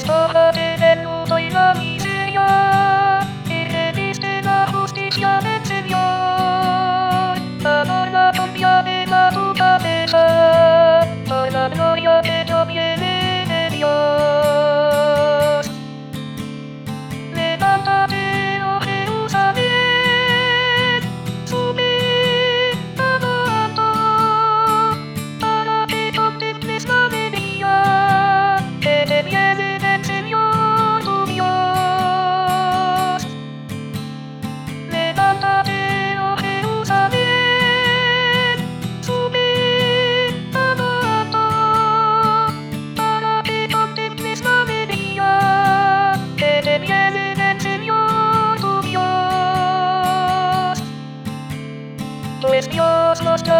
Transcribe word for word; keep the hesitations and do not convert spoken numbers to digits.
Despójate del luto y la miseria, y reviste la justicia del Señor. Adora con diadema tu cabeza, por la gloria que proviene de Dios. Levántate, oh Jerusalén, sube a lo alto, para que contemples la alegría que te viene del Señor tu Dios. Levántate, oh Jerusalén, sube a lo alto, para que contemples la alegría que te viene del Señor tu Dios. Pues Dios nos